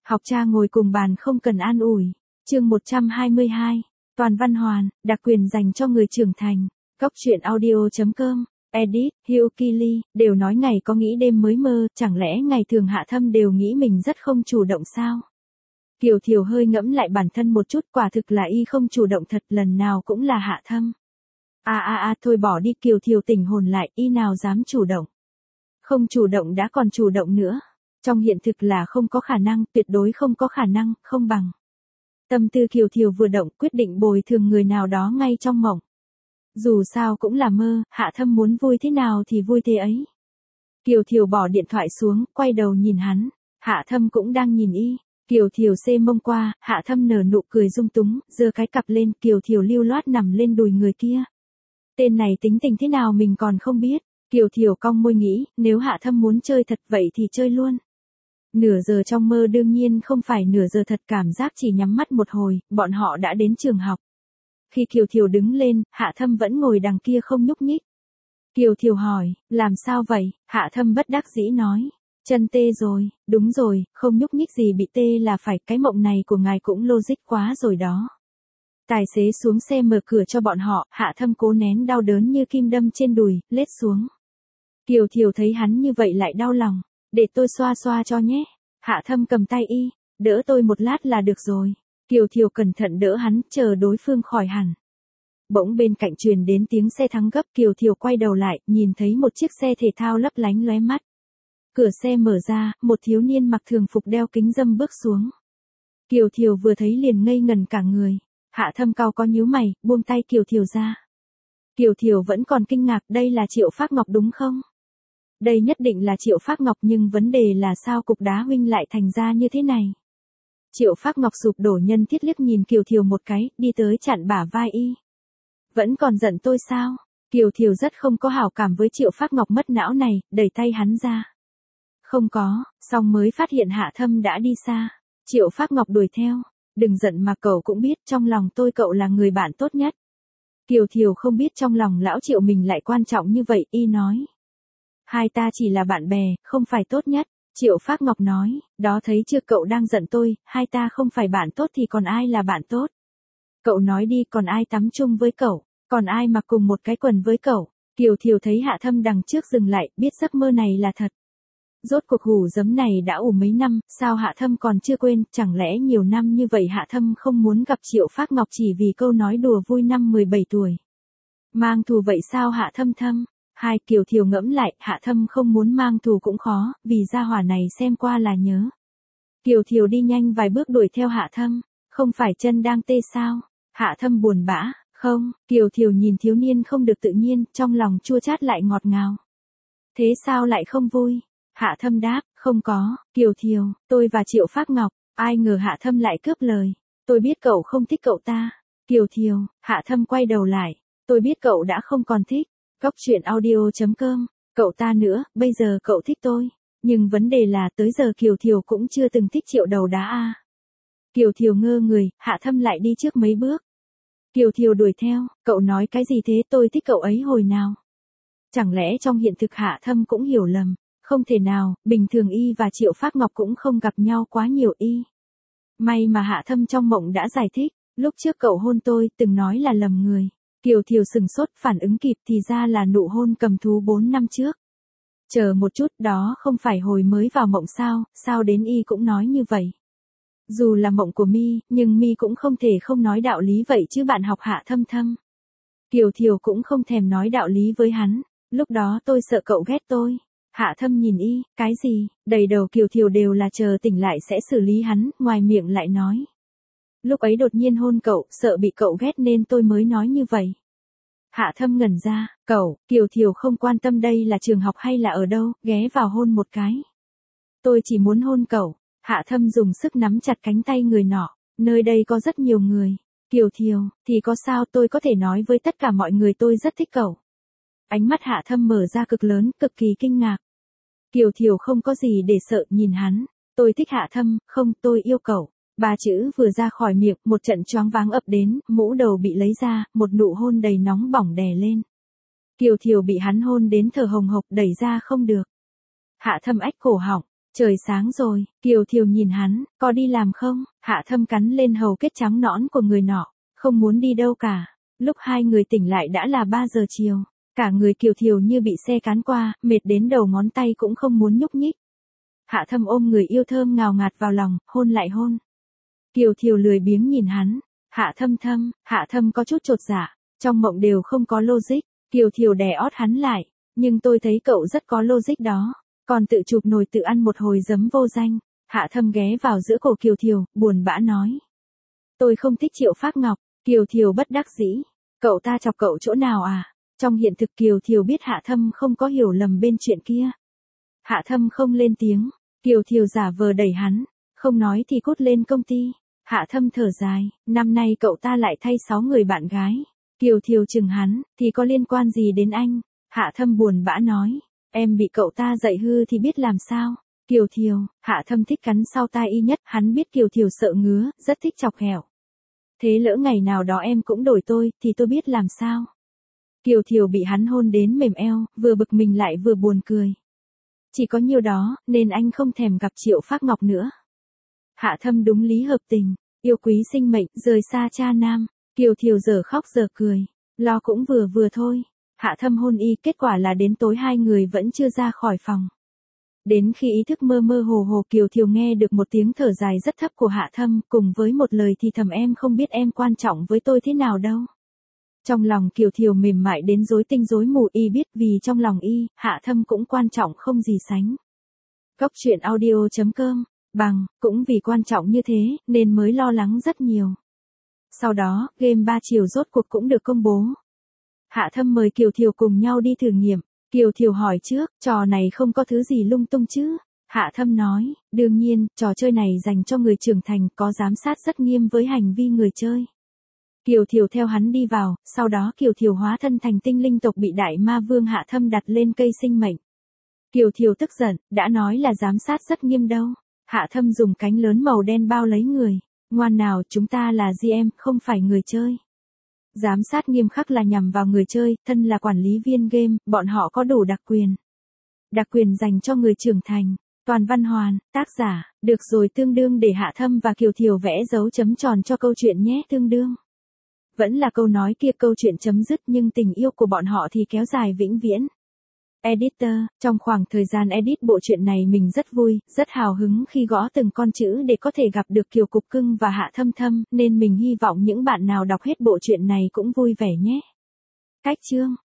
Học cha ngồi cùng bàn không cần an ủi. Chương 122. Toàn văn hoàn, đặc quyền dành cho người trưởng thành. Góc truyện audio.com. Edit, Hugh Keely, đều nói ngày có nghĩ đêm mới mơ, chẳng lẽ ngày thường Hạ Thâm đều nghĩ mình rất không chủ động sao? Kiều Thiều hơi ngẫm lại bản thân một chút, quả thực là y không chủ động thật, lần nào cũng là Hạ Thâm. Thôi bỏ đi. Kiều Thiều tỉnh hồn lại, y nào dám chủ động. Không chủ động đã còn chủ động nữa. Trong hiện thực là không có khả năng, tuyệt đối không có khả năng, không bằng. Tâm tư Kiều Thiều vừa động, quyết định bồi thường người nào đó ngay trong mộng. Dù sao cũng là mơ, Hạ Thâm muốn vui thế nào thì vui thế ấy. Kiều Thiều bỏ điện thoại xuống, quay đầu nhìn hắn. Hạ Thâm cũng đang nhìn y. Kiều Thiều xê mông qua, Hạ Thâm nở nụ cười dung túng, giơ cái cặp lên. Kiều Thiều lưu loát nằm lên đùi người kia. Tên này tính tình thế nào mình còn không biết. Kiều Thiều cong môi nghĩ, nếu Hạ Thâm muốn chơi thật vậy thì chơi luôn. Nửa giờ trong mơ đương nhiên không phải nửa giờ thật, cảm giác chỉ nhắm mắt một hồi, bọn họ đã đến trường học. Khi Kiều Thiều đứng lên, Hạ Thâm vẫn ngồi đằng kia không nhúc nhích. Kiều Thiều hỏi, làm sao vậy? Hạ Thâm bất đắc dĩ nói, chân tê rồi. Đúng rồi, không nhúc nhích gì bị tê là phải, cái mộng này của ngài cũng logic quá rồi đó. Tài xế xuống xe mở cửa cho bọn họ, Hạ Thâm cố nén đau đớn như kim đâm trên đùi, lết xuống. Kiều Thiều thấy hắn như vậy lại đau lòng, để tôi xoa xoa cho nhé. Hạ Thâm cầm tay y, đỡ tôi một lát là được rồi. Kiều Thiều cẩn thận đỡ hắn, chờ đối phương khỏi hẳn. Bỗng bên cạnh truyền đến tiếng xe thắng gấp. Kiều Thiều quay đầu lại, nhìn thấy một chiếc xe thể thao lấp lánh lóe mắt. Cửa xe mở ra, một thiếu niên mặc thường phục đeo kính râm bước xuống. Kiều Thiều vừa thấy liền ngây ngần cả người. Hạ Thâm cau có nhíu mày, buông tay Kiều Thiều ra. Kiều Thiều vẫn còn kinh ngạc, đây là Triệu Phác Ngọc đúng không? Đây nhất định là Triệu Phác Ngọc, nhưng vấn đề là sao cục đá huynh lại thành ra như thế này? Triệu Phác Ngọc sụp đổ nhân thiết liếc nhìn Kiều Thiều một cái, đi tới chặn bả vai y. Vẫn còn giận tôi sao? Kiều Thiều rất không có hảo cảm với Triệu Phác Ngọc mất não này, đẩy tay hắn ra. Không có, xong mới phát hiện Hạ Thâm đã đi xa. Triệu Phác Ngọc đuổi theo. Đừng giận mà cậu cũng biết trong lòng tôi cậu là người bạn tốt nhất. Kiều Thiều không biết trong lòng lão Triệu mình lại quan trọng như vậy, y nói. Hai ta chỉ là bạn bè, không phải tốt nhất. Triệu Phác Ngọc nói, đó thấy chưa, cậu đang giận tôi, hai ta không phải bạn tốt thì còn ai là bạn tốt. Cậu nói đi, còn ai tắm chung với cậu, còn ai mặc cùng một cái quần với cậu. Kiều Thiều thấy Hạ Thâm đằng trước dừng lại, biết giấc mơ này là thật. Rốt cuộc hủ giấm này đã ủ mấy năm, sao Hạ Thâm còn chưa quên, chẳng lẽ nhiều năm như vậy Hạ Thâm không muốn gặp Triệu Phác Ngọc chỉ vì câu nói đùa vui năm 17 tuổi. Mang thù vậy sao Hạ Thâm thâm? Hai, Kiều Thiều ngẫm lại, Hạ Thâm không muốn mang thù cũng khó, vì gia hỏa này xem qua là nhớ. Kiều Thiều đi nhanh vài bước đuổi theo Hạ Thâm, không phải chân đang tê sao? Hạ Thâm buồn bã, không. Kiều Thiều nhìn thiếu niên không được tự nhiên, trong lòng chua chát lại ngọt ngào. Thế sao lại không vui? Hạ Thâm đáp, không có. Kiều Thiều, tôi và Triệu Phác Ngọc. Ai ngờ Hạ Thâm lại cướp lời. Tôi biết cậu không thích cậu ta. Kiều Thiều, Hạ Thâm quay đầu lại. Tôi biết cậu đã không còn thích. Góc truyện audio.com. Cậu ta nữa, bây giờ cậu thích tôi. Nhưng vấn đề là tới giờ Kiều Thiều cũng chưa từng thích Triệu đầu đá a. Kiều Thiều ngơ người, Hạ Thâm lại đi trước mấy bước. Kiều Thiều đuổi theo, cậu nói cái gì thế, tôi thích cậu ấy hồi nào? Chẳng lẽ trong hiện thực Hạ Thâm cũng hiểu lầm? Không thể nào, bình thường y và Triệu Phác Ngọc cũng không gặp nhau quá nhiều y. May mà Hạ Thâm trong mộng đã giải thích, lúc trước cậu hôn tôi, từng nói là lầm người. Kiều Thiều sừng sốt, phản ứng kịp thì ra là nụ hôn cầm thú 4 năm trước. Chờ một chút, đó không phải hồi mới vào mộng sao đến y cũng nói như vậy. Dù là mộng của mi, nhưng mi cũng không thể không nói đạo lý vậy chứ bạn học Hạ Thâm thâm. Kiều Thiều cũng không thèm nói đạo lý với hắn, lúc đó tôi sợ cậu ghét tôi. Hạ Thâm nhìn y, cái gì, đầy đầu Kiều Thiều đều là chờ tỉnh lại sẽ xử lý hắn, ngoài miệng lại nói. Lúc ấy đột nhiên hôn cậu, sợ bị cậu ghét nên tôi mới nói như vậy. Hạ Thâm ngẩn ra, cậu, Kiều Thiều không quan tâm đây là trường học hay là ở đâu, ghé vào hôn một cái. Tôi chỉ muốn hôn cậu. Hạ Thâm dùng sức nắm chặt cánh tay người nọ, nơi đây có rất nhiều người. Kiều Thiều, thì có sao, tôi có thể nói với tất cả mọi người tôi rất thích cậu. Ánh mắt Hạ Thâm mở ra cực lớn, cực kỳ kinh ngạc. Kiều Thiều không có gì để sợ, nhìn hắn. Tôi thích Hạ Thâm, không, tôi yêu cậu. Ba chữ vừa ra khỏi miệng, một trận choáng váng ập đến, mũ đầu bị lấy ra, một nụ hôn đầy nóng bỏng đè lên. Kiều Thiều bị hắn hôn đến thở hồng hộc, đẩy ra không được. Hạ Thâm ách cổ họng, Trời sáng rồi, Kiều Thiều nhìn hắn, có đi làm không? Hạ Thâm cắn lên hầu kết trắng nõn của người nọ, không muốn đi đâu cả. Lúc hai người tỉnh lại đã là 3 giờ chiều. Cả người Kiều Thiều như bị xe cán qua, mệt đến đầu ngón tay cũng không muốn nhúc nhích. Hạ Thâm ôm người yêu thơm ngào ngạt vào lòng, hôn lại hôn. Kiều Thiều lười biếng nhìn hắn. Hạ Thâm có chút chột dạ, trong mộng đều không có logic. Kiều Thiều đè ót hắn lại, nhưng tôi thấy cậu rất có logic đó. Còn tự chụp nồi tự ăn một hồi giấm vô danh. Hạ Thâm ghé vào giữa cổ Kiều Thiều, buồn bã nói. Tôi không thích Triệu Phác Ngọc. Kiều Thiều bất đắc dĩ. Cậu ta chọc cậu chỗ nào à? Trong hiện thực Kiều Thiều biết Hạ Thâm không có hiểu lầm bên chuyện kia. Hạ Thâm không lên tiếng. Kiều Thiều giả vờ đẩy hắn. Không nói thì cút lên công ty. Hạ Thâm thở dài. Năm nay cậu ta lại thay 6 người bạn gái. Kiều Thiều chừng hắn. Thì có liên quan gì đến anh? Hạ Thâm buồn bã nói. Em bị cậu ta dạy hư thì biết làm sao? Kiều Thiều. Hạ Thâm thích cắn sau tai y nhất. Hắn biết Kiều Thiều sợ ngứa. Rất thích chọc ghẹo. Thế lỡ ngày nào đó em cũng đổi tôi, thì tôi biết làm sao? Kiều Thiều bị hắn hôn đến mềm eo, vừa bực mình lại vừa buồn cười. Chỉ có nhiêu đó, nên anh không thèm gặp Triệu Phác Ngọc nữa. Hạ Thâm đúng lý hợp tình, yêu quý sinh mệnh, rời xa cha nam. Kiều Thiều giờ khóc giờ cười, lo cũng vừa vừa thôi. Hạ Thâm hôn y, kết quả là đến tối hai người vẫn chưa ra khỏi phòng. Đến khi ý thức mơ mơ hồ hồ, Kiều Thiều nghe được một tiếng thở dài rất thấp của Hạ Thâm, cùng với một lời thì thầm em không biết em quan trọng với tôi thế nào đâu. Trong lòng Kiều Thiều mềm mại đến rối tinh rối mù, y biết vì trong lòng y, Hạ Thâm cũng quan trọng không gì sánh. Góc truyện audio.com, cũng vì quan trọng như thế, nên mới lo lắng rất nhiều. Sau đó, game 3 chiều rốt cuộc cũng được công bố. Hạ Thâm mời Kiều Thiều cùng nhau đi thử nghiệm. Kiều Thiều hỏi trước, trò này không có thứ gì lung tung chứ? Hạ Thâm nói, đương nhiên, trò chơi này dành cho người trưởng thành, có giám sát rất nghiêm với hành vi người chơi. Kiều Thiều theo hắn đi vào, sau đó Kiều Thiều hóa thân thành tinh linh tộc bị đại ma vương Hạ Thâm đặt lên cây sinh mệnh. Kiều Thiều tức giận, đã nói là giám sát rất nghiêm đâu. Hạ Thâm dùng cánh lớn màu đen bao lấy người. Ngoan nào, chúng ta là GM, không phải người chơi. Giám sát nghiêm khắc là nhằm vào người chơi, thân là quản lý viên game, bọn họ có đủ đặc quyền. Đặc quyền dành cho người trưởng thành. Toàn Văn Hoàn, tác giả, được rồi, tương đương để Hạ Thâm và Kiều Thiều vẽ dấu chấm tròn cho câu chuyện nhé, tương đương. Vẫn là câu nói kia, câu chuyện chấm dứt nhưng tình yêu của bọn họ thì kéo dài vĩnh viễn. Editor, trong khoảng thời gian edit bộ truyện này mình rất vui, rất hào hứng khi gõ từng con chữ để có thể gặp được Kiều Cục Cưng và Hạ Thâm Thâm, nên mình hy vọng những bạn nào đọc hết bộ truyện này cũng vui vẻ nhé. Cách chương